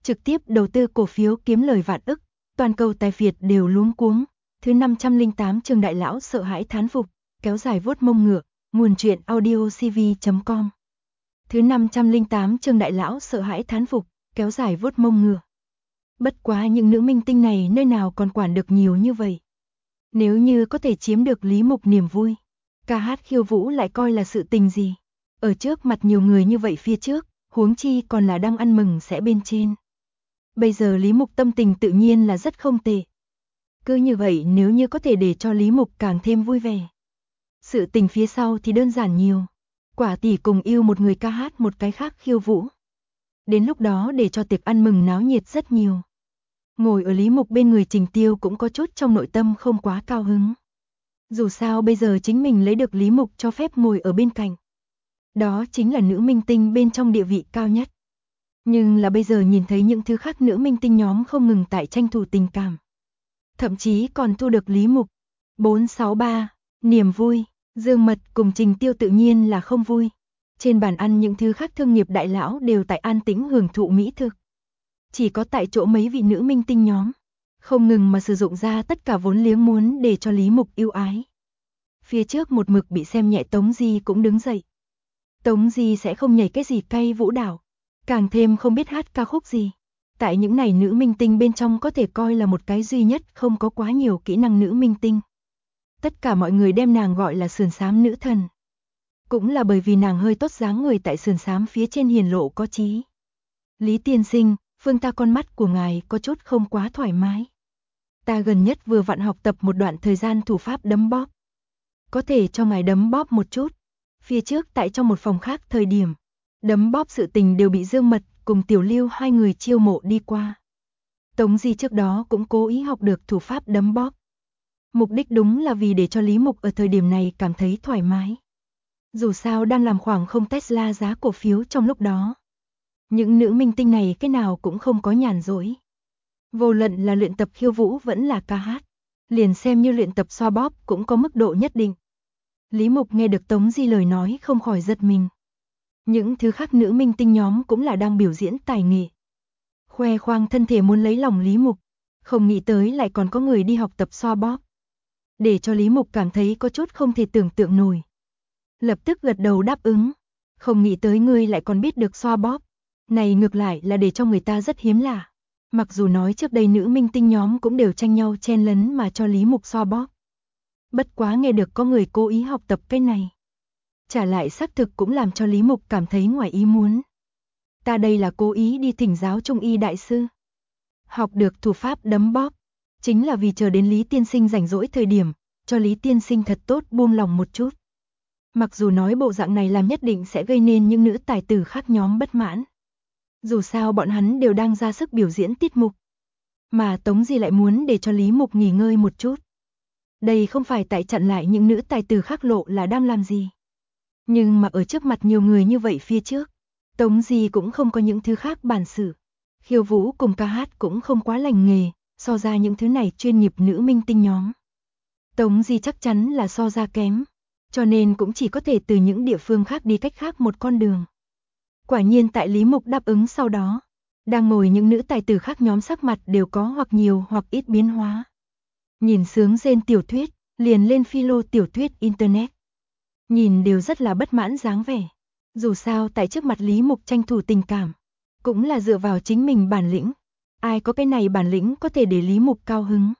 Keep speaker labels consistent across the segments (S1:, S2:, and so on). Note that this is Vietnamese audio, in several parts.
S1: trực tiếp đầu tư cổ phiếu kiếm lời vạn ức, toàn cầu tài phiệt đều luống cuống. Thứ 508 Trương Đại Lão sợ hãi thán phục, kéo dài vuốt mông ngựa, nguồn truyện audiocv.com. Thứ 508 Trương Đại Lão sợ hãi thán phục, kéo dài vuốt mông ngựa. Bất quá những nữ minh tinh này nơi nào còn quản được nhiều như vậy. Nếu như có thể chiếm được Lý Mục niềm vui, ca hát khiêu vũ lại coi là sự tình gì. Ở trước mặt nhiều người như vậy phía trước, huống chi còn là đang ăn mừng sẽ bên trên. Bây giờ Lý Mục tâm tình tự nhiên là rất không tệ. Cứ như vậy nếu như có thể để cho Lý Mục càng thêm vui vẻ. Sự tình phía sau thì đơn giản nhiều. Quả tỷ cùng yêu một người ca hát một cái khác khiêu vũ. Đến lúc đó để cho tiệc ăn mừng náo nhiệt rất nhiều. Ngồi ở Lý Mục bên người Trình Tiêu cũng có chút trong nội tâm không quá cao hứng. Dù sao bây giờ chính mình lấy được Lý Mục cho phép ngồi ở bên cạnh. Đó chính là nữ minh tinh bên trong địa vị cao nhất. Nhưng là bây giờ nhìn thấy những thứ khác nữ minh tinh nhóm không ngừng tại tranh thủ tình cảm. Thậm chí còn thu được Lý Mục. 463, niềm vui, Dương Mật cùng Trình Tiêu tự nhiên là không vui. Trên bàn ăn những thứ khác thương nghiệp đại lão đều tại an tĩnh hưởng thụ mỹ thực. Chỉ có tại chỗ mấy vị nữ minh tinh nhóm, không ngừng mà sử dụng ra tất cả vốn liếng muốn để cho Lý Mục yêu ái. Phía trước một mực bị xem nhẹ Tống Di cũng đứng dậy. Tống Di sẽ không nhảy cái gì cay vũ đảo, càng thêm không biết hát ca khúc gì. Tại những này nữ minh tinh bên trong có thể coi là một cái duy nhất không có quá nhiều kỹ năng nữ minh tinh. Tất cả mọi người đem nàng gọi là sườn xám nữ thần. Cũng là bởi vì nàng hơi tốt dáng người tại sườn xám phía trên hiển lộ có trí. Lý tiên sinh, phương ta con mắt của ngài có chút không quá thoải mái. Ta gần nhất vừa vặn học tập một đoạn thời gian thủ pháp đấm bóp. Có thể cho ngài đấm bóp một chút. Phía trước tại trong một phòng khác thời điểm, đấm bóp sự tình đều bị Dương Mật cùng Tiểu Lưu hai người chiêu mộ đi qua. Tống Di trước đó cũng cố ý học được thủ pháp đấm bóp. Mục đích đúng là vì để cho Lý Mục ở thời điểm này cảm thấy thoải mái. Dù sao đang làm khoảng không Tesla giá cổ phiếu trong lúc đó. Những nữ minh tinh này cái nào cũng không có nhàn rỗi. Vô luận là luyện tập khiêu vũ vẫn là ca hát. Liền xem như luyện tập xoa bóp cũng có mức độ nhất định. Lý Mục nghe được Tống Di lời nói không khỏi giật mình. Những thứ khác nữ minh tinh nhóm cũng là đang biểu diễn tài nghệ. Khoe khoang thân thể muốn lấy lòng Lý Mục. Không nghĩ tới lại còn có người đi học tập xoa bóp. Để cho Lý Mục cảm thấy có chút không thể tưởng tượng nổi. Lập tức gật đầu đáp ứng. Không nghĩ tới ngươi lại còn biết được xoa bóp. Này ngược lại là để cho người ta rất hiếm lạ. Mặc dù nói trước đây nữ minh tinh nhóm cũng đều tranh nhau chen lấn mà cho Lý Mục xoa bóp. Bất quá nghe được có người cố ý học tập cái này. Trả lại xác thực cũng làm cho Lý Mục cảm thấy ngoài ý muốn. Ta đây là cố ý đi thỉnh giáo trung y đại sư. Học được thủ pháp đấm bóp. Chính là vì chờ đến Lý Tiên Sinh rảnh rỗi thời điểm, cho Lý Tiên Sinh thật tốt buông lòng một chút. Mặc dù nói bộ dạng này làm nhất định sẽ gây nên những nữ tài tử khác nhóm bất mãn. Dù sao bọn hắn đều đang ra sức biểu diễn tiết mục. Mà Tống Di lại muốn để cho Lý Mục nghỉ ngơi một chút. Đây không phải tại chặn lại những nữ tài tử khác lộ là đang làm gì. Nhưng mà ở trước mặt nhiều người như vậy phía trước, Tống Di cũng không có những thứ khác bản sự. Khiêu vũ cùng ca hát cũng không quá lành nghề, so ra những thứ này chuyên nghiệp nữ minh tinh nhóm. Tống Di chắc chắn là so ra kém, cho nên cũng chỉ có thể từ những địa phương khác đi cách khác một con đường. Quả nhiên tại Lý Mục đáp ứng sau đó, đang ngồi những nữ tài tử khác nhóm sắc mặt đều có hoặc nhiều hoặc ít biến hóa. Nhìn sướng rên tiểu thuyết, liền lên philo tiểu thuyết internet. Nhìn đều rất là bất mãn dáng vẻ. Dù sao tại trước mặt Lý Mục tranh thủ tình cảm, cũng là dựa vào chính mình bản lĩnh. Ai có cái này bản lĩnh có thể để Lý Mục cao hứng.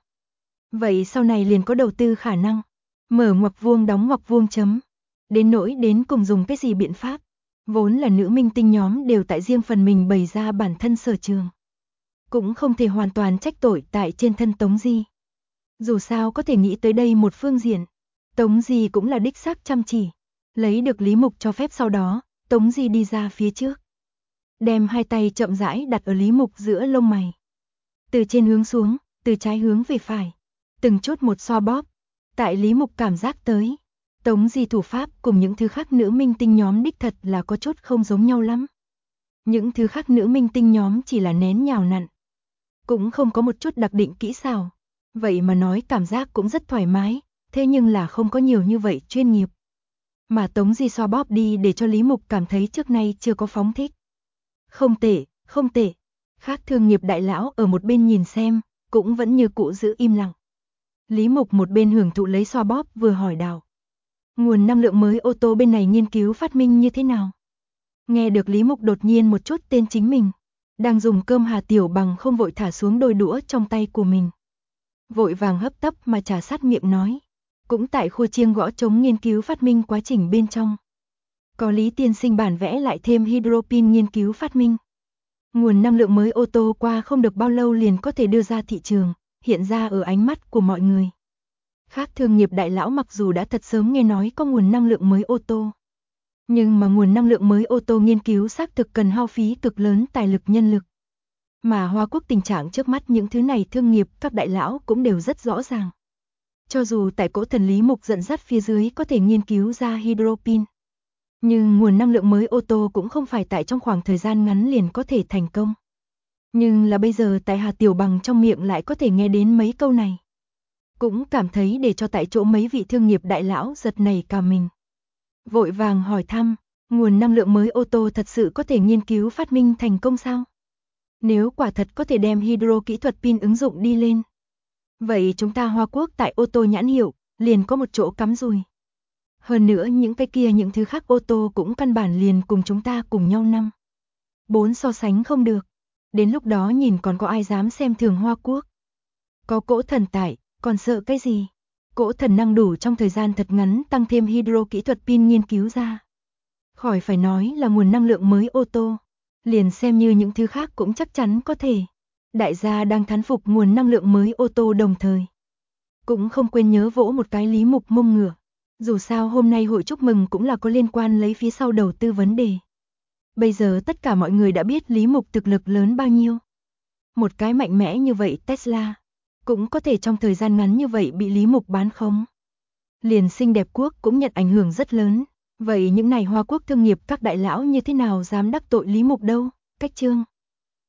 S1: Vậy sau này liền có đầu tư khả năng. Mở ngoặc vuông đóng ngoặc vuông chấm. Đến nỗi đến cùng dùng cái gì biện pháp. Vốn là nữ minh tinh nhóm đều tại riêng phần mình bày ra bản thân sở trường. Cũng không thể hoàn toàn trách tội tại trên thân Tống Di. Dù sao có thể nghĩ tới đây một phương diện. Tống Di cũng là đích xác chăm chỉ. Lấy được Lý Mục cho phép sau đó, Tống Di đi ra phía trước. Đem hai tay chậm rãi đặt ở Lý Mục giữa lông mày. Từ trên hướng xuống, từ trái hướng về phải. Từng chút một xoa bóp. Tại Lý Mục cảm giác tới. Tống Di thủ pháp cùng những thứ khác nữ minh tinh nhóm đích thật là có chút không giống nhau lắm. Những thứ khác nữ minh tinh nhóm chỉ là nén nhào nặn. Cũng không có một chút đặc định kỹ xảo. Vậy mà nói cảm giác cũng rất thoải mái. Thế nhưng là không có nhiều như vậy chuyên nghiệp. Mà Tống Di xoa bóp đi để cho Lý Mục cảm thấy trước nay chưa có phóng thích. Không tệ, không tệ. Khác thương nghiệp đại lão ở một bên nhìn xem, cũng vẫn như cũ giữ im lặng. Lý Mục một bên hưởng thụ lấy xoa bóp vừa hỏi Đào. Nguồn năng lượng mới ô tô bên này nghiên cứu phát minh như thế nào? Nghe được Lý Mục đột nhiên một chút tên chính mình. Đang dùng cơm Hà Tiểu Bằng không vội thả xuống đôi đũa trong tay của mình. Vội vàng hấp tấp mà trà sát miệng nói. Cũng tại khu chiêng gõ trống nghiên cứu phát minh quá trình bên trong. Có Lý tiên sinh bản vẽ lại thêm hydropin nghiên cứu phát minh. Nguồn năng lượng mới ô tô qua không được bao lâu liền có thể đưa ra thị trường, hiện ra ở ánh mắt của mọi người. Khác thương nghiệp đại lão mặc dù đã thật sớm nghe nói có nguồn năng lượng mới ô tô. Nhưng mà nguồn năng lượng mới ô tô nghiên cứu xác thực cần hao phí cực lớn tài lực nhân lực. Mà Hoa Quốc tình trạng trước mắt những thứ này thương nghiệp các đại lão cũng đều rất rõ ràng. Cho dù tại cỗ thần Lý Mục dẫn dắt phía dưới có thể nghiên cứu ra hydropin. Nhưng nguồn năng lượng mới ô tô cũng không phải tại trong khoảng thời gian ngắn liền có thể thành công. Nhưng là bây giờ tại Hà Tiểu Bằng trong miệng lại có thể nghe đến mấy câu này. Cũng cảm thấy để cho tại chỗ mấy vị thương nghiệp đại lão giật nảy cả mình. Vội vàng hỏi thăm, nguồn năng lượng mới ô tô thật sự có thể nghiên cứu phát minh thành công sao? Nếu quả thật có thể đem hydro kỹ thuật pin ứng dụng đi lên. Vậy chúng ta Hoa Quốc tại ô tô nhãn hiệu, liền có một chỗ cắm rùi. Hơn nữa những cái kia những thứ khác ô tô cũng căn bản liền cùng chúng ta cùng nhau năm. 4 so sánh không được. Đến lúc đó nhìn còn có ai dám xem thường Hoa Quốc. Có cỗ thần tại, còn sợ cái gì? Cỗ thần năng đủ trong thời gian thật ngắn tăng thêm hydro kỹ thuật pin nghiên cứu ra. Khỏi phải nói là nguồn năng lượng mới ô tô. Liền xem như những thứ khác cũng chắc chắn có thể. Đại gia đang thán phục nguồn năng lượng mới ô tô đồng thời. Cũng không quên nhớ vỗ một cái Lý Mục mông ngựa. Dù sao hôm nay hội chúc mừng cũng là có liên quan lấy phía sau đầu tư vấn đề. Bây giờ tất cả mọi người đã biết Lý Mục thực lực lớn bao nhiêu. Một cái mạnh mẽ như vậy Tesla, cũng có thể trong thời gian ngắn như vậy bị Lý Mục bán khống. Liền xinh đẹp quốc cũng nhận ảnh hưởng rất lớn. Vậy những này Hoa Quốc thương nghiệp các đại lão như thế nào dám đắc tội Lý Mục đâu? Cách chương